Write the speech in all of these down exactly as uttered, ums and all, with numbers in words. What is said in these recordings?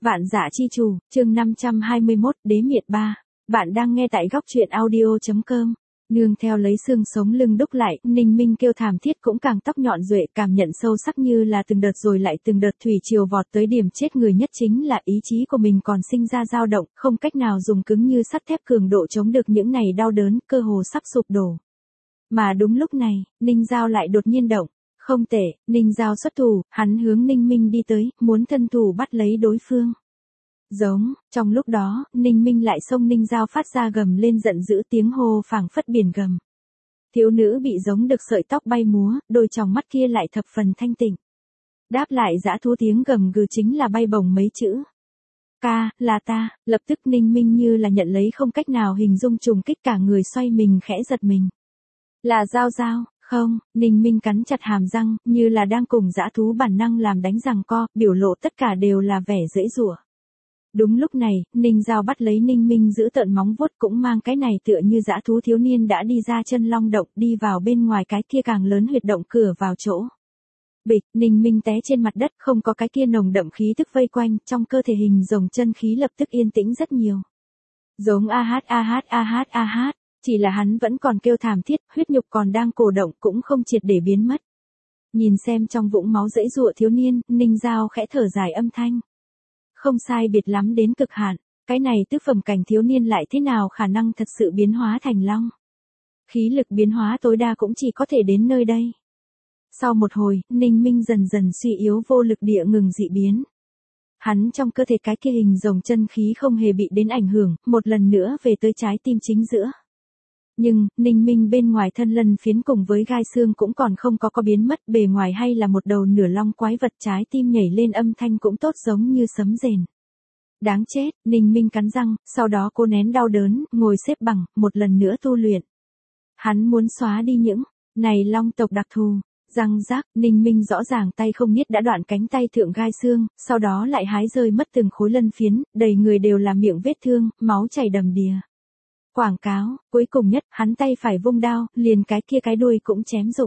Vạn Dã Chi Chủ, chương năm trăm hai mươi mốt, Đế Miệt ba. Bạn đang nghe tại góc truyện audio.com. Nương theo lấy xương sống lưng đúc lại, Ninh Minh kêu thảm thiết cũng càng tóc nhọn duệ, cảm nhận sâu sắc như là từng đợt rồi lại từng đợt thủy triều vọt tới điểm chết người nhất chính là ý chí của mình còn sinh ra dao động, không cách nào dùng cứng như sắt thép cường độ chống được những này đau đớn, cơ hồ sắp sụp đổ. Mà đúng lúc này, Ninh Giao lại đột nhiên động. Không tệ, Ninh Giao xuất thủ, hắn hướng Ninh Minh đi tới, muốn thân thủ bắt lấy đối phương. Giống, trong lúc đó, Ninh Minh lại xông Ninh Giao phát ra gầm lên giận dữ tiếng hô phảng phất biển gầm. Thiếu nữ bị giống được sợi tóc bay múa, đôi tròng mắt kia lại thập phần thanh tịnh. Đáp lại dã thú tiếng gầm gừ chính là bay bổng mấy chữ. Ca, là ta, lập tức Ninh Minh như là nhận lấy không cách nào hình dung trùng kích cả người xoay mình khẽ giật mình. Là Giao Giao. Không, Ninh Minh cắn chặt hàm răng, như là đang cùng dã thú bản năng làm đánh giằng co, biểu lộ tất cả đều là vẻ giãy giụa. Đúng lúc này, Ninh Giao bắt lấy Ninh Minh giữ tợn móng vuốt cũng mang cái này tựa như dã thú thiếu niên đã đi ra chân long động đi vào bên ngoài cái kia càng lớn huyệt động cửa vào chỗ. Bịch, Ninh Minh té trên mặt đất không có cái kia nồng đậm khí tức vây quanh, trong cơ thể hình rồng chân khí lập tức yên tĩnh rất nhiều. Giống a hát a hát a hát a hát. Chỉ là hắn vẫn còn kêu thảm thiết, huyết nhục còn đang cổ động cũng không triệt để biến mất. Nhìn xem trong vũng máu dãy giụa thiếu niên, Ninh Giao khẽ thở dài âm thanh. Không sai biệt lắm đến cực hạn, cái này tứ phẩm cảnh thiếu niên lại thế nào khả năng thật sự biến hóa thành long. Khí lực biến hóa tối đa cũng chỉ có thể đến nơi đây. Sau một hồi, Ninh Minh dần dần suy yếu vô lực địa ngừng dị biến. Hắn trong cơ thể cái kia hình rồng chân khí không hề bị đến ảnh hưởng, một lần nữa về tới trái tim chính giữa. Nhưng, Ninh Minh bên ngoài thân lân phiến cùng với gai xương cũng còn không có có biến mất, bề ngoài hay là một đầu nửa long quái vật, trái tim nhảy lên âm thanh cũng tốt giống như sấm rền. Đáng chết, Ninh Minh cắn răng, sau đó cô nén đau đớn, ngồi xếp bằng, một lần nữa tu luyện. Hắn muốn xóa đi những này long tộc đặc thù. Răng rác, Ninh Minh rõ ràng tay không niết đã đoạn cánh tay thượng gai xương, sau đó lại hái rơi mất từng khối lân phiến, đầy người đều là miệng vết thương, máu chảy đầm đìa. Quảng cáo, cuối cùng nhất, hắn tay phải vung đao, liền cái kia cái đuôi cũng chém rụng.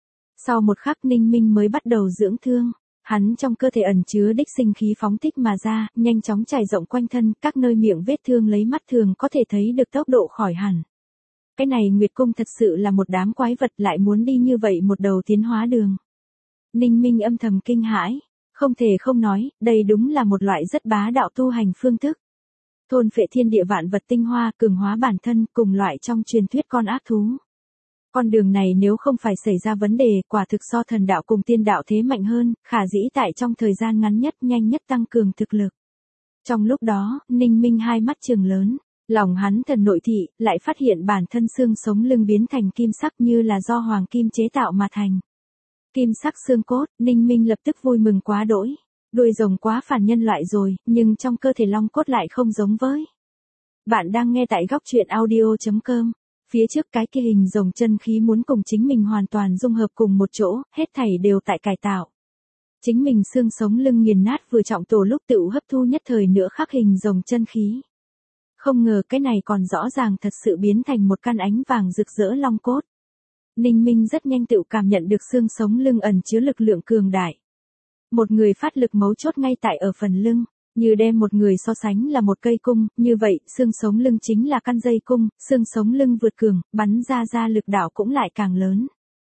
Sau một khắc Ninh Minh mới bắt đầu dưỡng thương, hắn trong cơ thể ẩn chứa đích sinh khí phóng thích mà ra, nhanh chóng trải rộng quanh thân, các nơi miệng vết thương lấy mắt thường có thể thấy được tốc độ khỏi hẳn. Cái này Nguyệt Cung thật sự là một đám quái vật lại muốn đi như vậy một đầu tiến hóa đường. Ninh Minh âm thầm kinh hãi, không thể không nói, đây đúng là một loại rất bá đạo tu hành phương thức. Thôn phệ thiên địa vạn vật tinh hoa, cường hóa bản thân, cùng loại trong truyền thuyết con ác thú. Con đường này nếu không phải xảy ra vấn đề, quả thực so thần đạo cùng tiên đạo thế mạnh hơn, khả dĩ tại trong thời gian ngắn nhất nhanh nhất tăng cường thực lực. Trong lúc đó, Ninh Minh hai mắt trừng lớn, lòng hắn thần nội thị, lại phát hiện bản thân xương sống lưng biến thành kim sắc như là do hoàng kim chế tạo mà thành. Kim sắc xương cốt, Ninh Minh lập tức vui mừng quá đỗi. Đuôi rồng quá phản nhân loại rồi, nhưng trong cơ thể long cốt lại không giống với. Bạn đang nghe tại góc truyện audio.com. Phía trước cái kia hình rồng chân khí muốn cùng chính mình hoàn toàn dung hợp cùng một chỗ, hết thảy đều tại cải tạo. Chính mình xương sống lưng nghiền nát vừa trọng tổ lúc tự hấp thu nhất thời nữa khắc hình rồng chân khí. Không ngờ cái này còn rõ ràng thật sự biến thành một căn ánh vàng rực rỡ long cốt. Ninh Minh rất nhanh tự cảm nhận được xương sống lưng ẩn chứa lực lượng cường đại. Một người phát lực mấu chốt ngay tại ở phần lưng, như đem một người so sánh là một cây cung, như vậy, xương sống lưng chính là căn dây cung, xương sống lưng vượt cường, bắn ra ra lực đạo cũng lại càng lớn.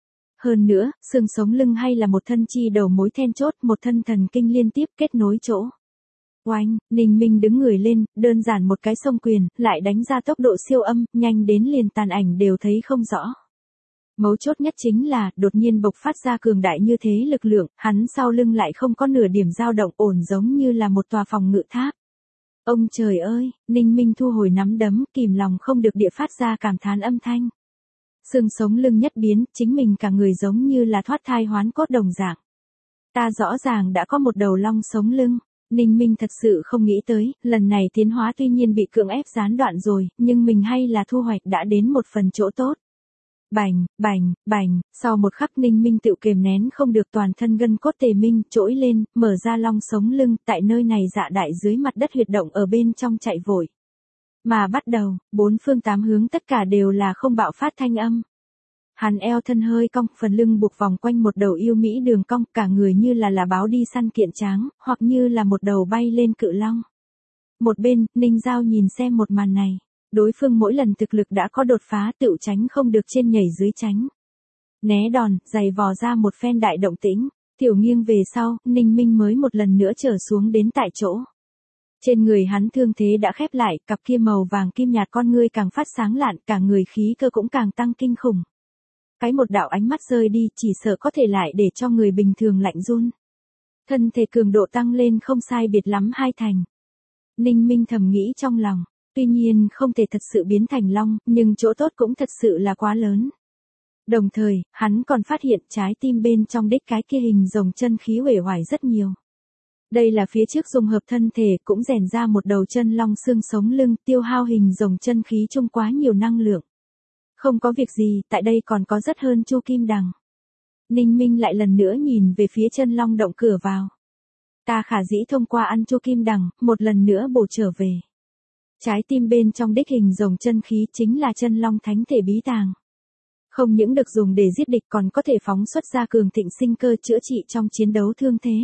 Hơn nữa, xương sống lưng hay là một thân chi đầu mối then chốt, một thân thần kinh liên tiếp kết nối chỗ. Oanh, Ninh Minh đứng người lên, đơn giản một cái xông quyền, lại đánh ra tốc độ siêu âm, nhanh đến liền tàn ảnh đều thấy không rõ. Mấu chốt nhất chính là, đột nhiên bộc phát ra cường đại như thế lực lượng, hắn sau lưng lại không có nửa điểm dao động ổn giống như là một tòa phòng ngự tháp. Ông trời ơi, Ninh Minh thu hồi nắm đấm, kìm lòng không được địa phát ra cảm thán âm thanh. Xương sống lưng nhất biến, chính mình cả người giống như là thoát thai hoán cốt đồng dạng. Ta rõ ràng đã có một đầu long sống lưng. Ninh Minh thật sự không nghĩ tới, lần này tiến hóa tuy nhiên bị cưỡng ép gián đoạn rồi, nhưng mình hay là thu hoạch đã đến một phần chỗ tốt. Bành, bành, bành, sau một khắc Ninh Minh tự kiềm nén không được toàn thân gân cốt tề minh, trỗi lên, mở ra long sống lưng, tại nơi này dạ đại dưới mặt đất huyệt động ở bên trong chạy vội. Mà bắt đầu, bốn phương tám hướng tất cả đều là không bạo phát thanh âm. Hắn eo thân hơi cong, phần lưng buộc vòng quanh một đầu yêu mỹ đường cong, cả người như là là báo đi săn kiện tráng, hoặc như là một đầu bay lên cự long. Một bên, Ninh Giao nhìn xem một màn này. Đối phương mỗi lần thực lực đã có đột phá, tựu tránh không được trên nhảy dưới tránh. Né đòn, giày vò ra một phen đại động tĩnh. Tiểu nghiêng về sau, Ninh Minh mới một lần nữa trở xuống đến tại chỗ. Trên người hắn thương thế đã khép lại, cặp kia màu vàng kim nhạt con ngươi càng phát sáng lạn, cả người khí cơ cũng càng tăng kinh khủng. Cái một đạo ánh mắt rơi đi, chỉ sợ có thể lại để cho người bình thường lạnh run. Thân thể cường độ tăng lên không sai biệt lắm hai thành. Ninh Minh thầm nghĩ trong lòng, tuy nhiên không thể thật sự biến thành long, nhưng chỗ tốt cũng thật sự là quá lớn. Đồng thời, hắn còn phát hiện trái tim bên trong đích cái kia hình rồng chân khí uể oải rất nhiều. Đây là phía trước dung hợp thân thể cũng rèn ra một đầu chân long xương sống lưng, tiêu hao hình rồng chân khí chung quá nhiều năng lượng. Không có việc gì, tại đây còn có rất hơn Chu Kim Đằng. Ninh Minh lại lần nữa nhìn về phía chân long động cửa vào. Ta khả dĩ thông qua ăn Chu Kim Đằng, một lần nữa bổ trở về. Trái tim bên trong đích hình rồng chân khí chính là chân long thánh thể bí tàng. Không những được dùng để giết địch còn có thể phóng xuất ra cường thịnh sinh cơ chữa trị trong chiến đấu thương thế.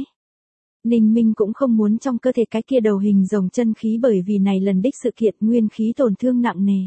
Ninh Minh cũng không muốn trong cơ thể cái kia đầu hình rồng chân khí bởi vì này lần đích sự kiện nguyên khí tổn thương nặng nề.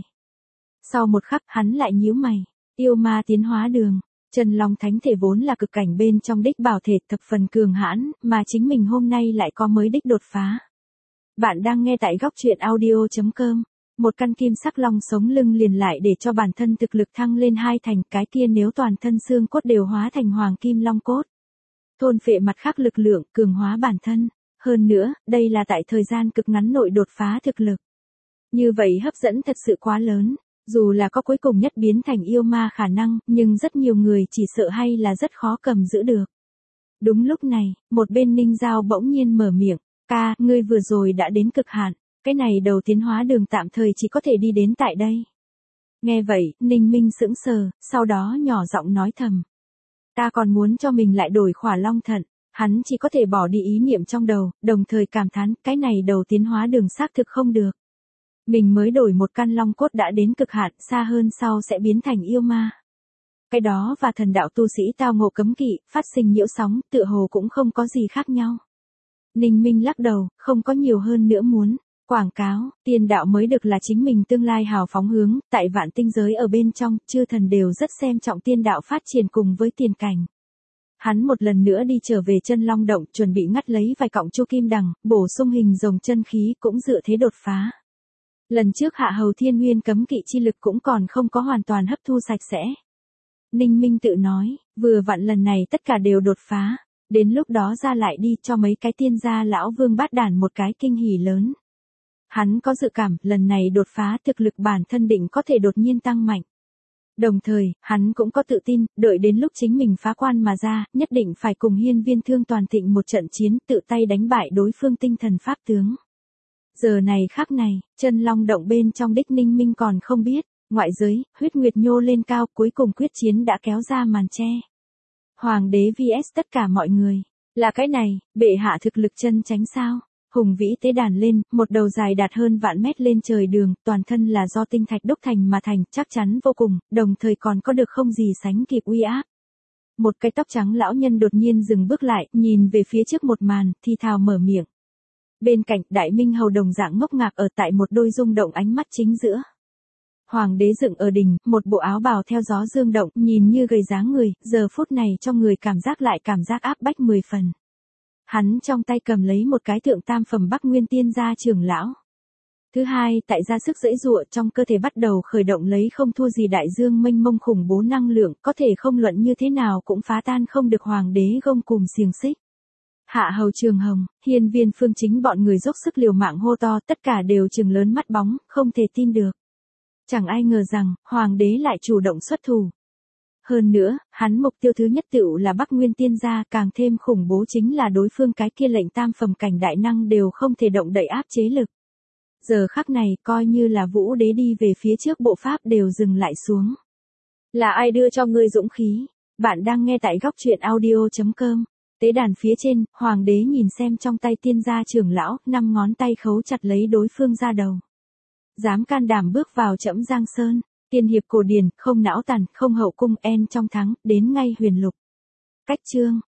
Sau một khắc hắn lại nhíu mày, yêu ma tiến hóa đường, chân long thánh thể vốn là cực cảnh bên trong đích bảo thể thập phần cường hãn, mà chính mình hôm nay lại có mới đích đột phá. Bạn đang nghe tại góc truyện audio chấm com. Một căn kim sắc long sống lưng liền lại để cho bản thân thực lực thăng lên hai thành, cái kia nếu toàn thân xương cốt đều hóa thành hoàng kim long cốt. Thôn phệ mặt khác lực lượng, cường hóa bản thân. Hơn nữa, đây là tại thời gian cực ngắn nội đột phá thực lực. Như vậy hấp dẫn thật sự quá lớn. Dù là có cuối cùng nhất biến thành yêu ma khả năng, nhưng rất nhiều người chỉ sợ hay là rất khó cầm giữ được. Đúng lúc này, một bên Ninh Giao bỗng nhiên mở miệng. Ca, ngươi vừa rồi đã đến cực hạn. Cái này đầu tiến hóa đường tạm thời chỉ có thể đi đến tại đây. Nghe vậy, Ninh Minh sững sờ, sau đó nhỏ giọng nói thầm. Ta còn muốn cho mình lại đổi khỏa long thận, hắn chỉ có thể bỏ đi ý niệm trong đầu, đồng thời cảm thán, cái này đầu tiến hóa đường xác thực không được. Mình mới đổi một căn long cốt đã đến cực hạn, xa hơn sau sẽ biến thành yêu ma. Cái đó và thần đạo tu sĩ tao ngộ cấm kỵ, phát sinh nhiễu sóng, tựa hồ cũng không có gì khác nhau. Ninh Minh lắc đầu, không có nhiều hơn nữa muốn. Quảng cáo, tiên đạo mới được là chính mình tương lai hào phóng hướng, tại vạn tinh giới ở bên trong, chư thần đều rất xem trọng tiên đạo phát triển cùng với tiền cảnh. Hắn một lần nữa đi trở về chân long động, chuẩn bị ngắt lấy vài cọng Chu Kim Đằng, bổ sung hình rồng chân khí cũng dựa thế đột phá. Lần trước hạ hầu thiên nguyên cấm kỵ chi lực cũng còn không có hoàn toàn hấp thu sạch sẽ. Ninh Minh tự nói, vừa vặn lần này tất cả đều đột phá, đến lúc đó ra lại đi cho mấy cái tiên gia lão vương bát đản một cái kinh hỉ lớn. Hắn có dự cảm, lần này đột phá thực lực bản thân định có thể đột nhiên tăng mạnh. Đồng thời, hắn cũng có tự tin, đợi đến lúc chính mình phá quan mà ra, nhất định phải cùng hiên viên thương toàn thịnh một trận chiến, tự tay đánh bại đối phương tinh thần pháp tướng. Giờ này khắc này, chân long động bên trong đích Ninh Minh còn không biết, ngoại giới, huyết nguyệt nhô lên cao, cuối cùng quyết chiến đã kéo ra màn che. Hoàng đế vs tất cả mọi người, là cái này, bệ hạ thực lực chân tránh sao? Hùng vĩ tế đàn lên, một đầu dài đạt hơn vạn mét lên trời đường, toàn thân là do tinh thạch đúc thành mà thành, chắc chắn vô cùng, đồng thời còn có được không gì sánh kịp uy áp. Một cái tóc trắng lão nhân đột nhiên dừng bước lại, nhìn về phía trước một màn, thi thào mở miệng. Bên cạnh, Đại Minh hầu đồng dạng ngốc ngạc ở tại một đôi rung động ánh mắt chính giữa. Hoàng đế dựng ở đỉnh, một bộ áo bào theo gió dương động, nhìn như gầy dáng người, giờ phút này cho người cảm giác lại cảm giác áp bách mười phần. Hắn trong tay cầm lấy một cái thượng tam phẩm Bắc Nguyên Tiên gia trưởng lão. Thứ hai, tại ra sức giãy giụa trong cơ thể bắt đầu khởi động lấy không thua gì đại dương mênh mông khủng bố năng lượng, có thể không luận như thế nào cũng phá tan không được hoàng đế gông cùm xiềng xích. Hạ hầu Trường Hồng, hiên viên Phương Chính bọn người dốc sức liều mạng hô to, tất cả đều trừng lớn mắt bóng, không thể tin được. Chẳng ai ngờ rằng, hoàng đế lại chủ động xuất thủ. Hơn nữa, hắn mục tiêu thứ nhất tựu là Bắc Nguyên Tiên gia, càng thêm khủng bố chính là đối phương cái kia lệnh tam phẩm cảnh đại năng đều không thể động đậy áp chế lực. Giờ khắc này, coi như là Vũ Đế đi về phía trước bộ pháp đều dừng lại xuống. Là ai đưa cho ngươi dũng khí? Bạn đang nghe tại góc truyện audio chấm com. Tế đàn phía trên, hoàng đế nhìn xem trong tay tiên gia trưởng lão, năm ngón tay khấu chặt lấy đối phương ra đầu. Dám can đảm bước vào Trẫm Giang Sơn. Tiên hiệp cổ điển, không não tàn, không hậu cung, en trong thắng, đến ngay huyền lục. Cách chương.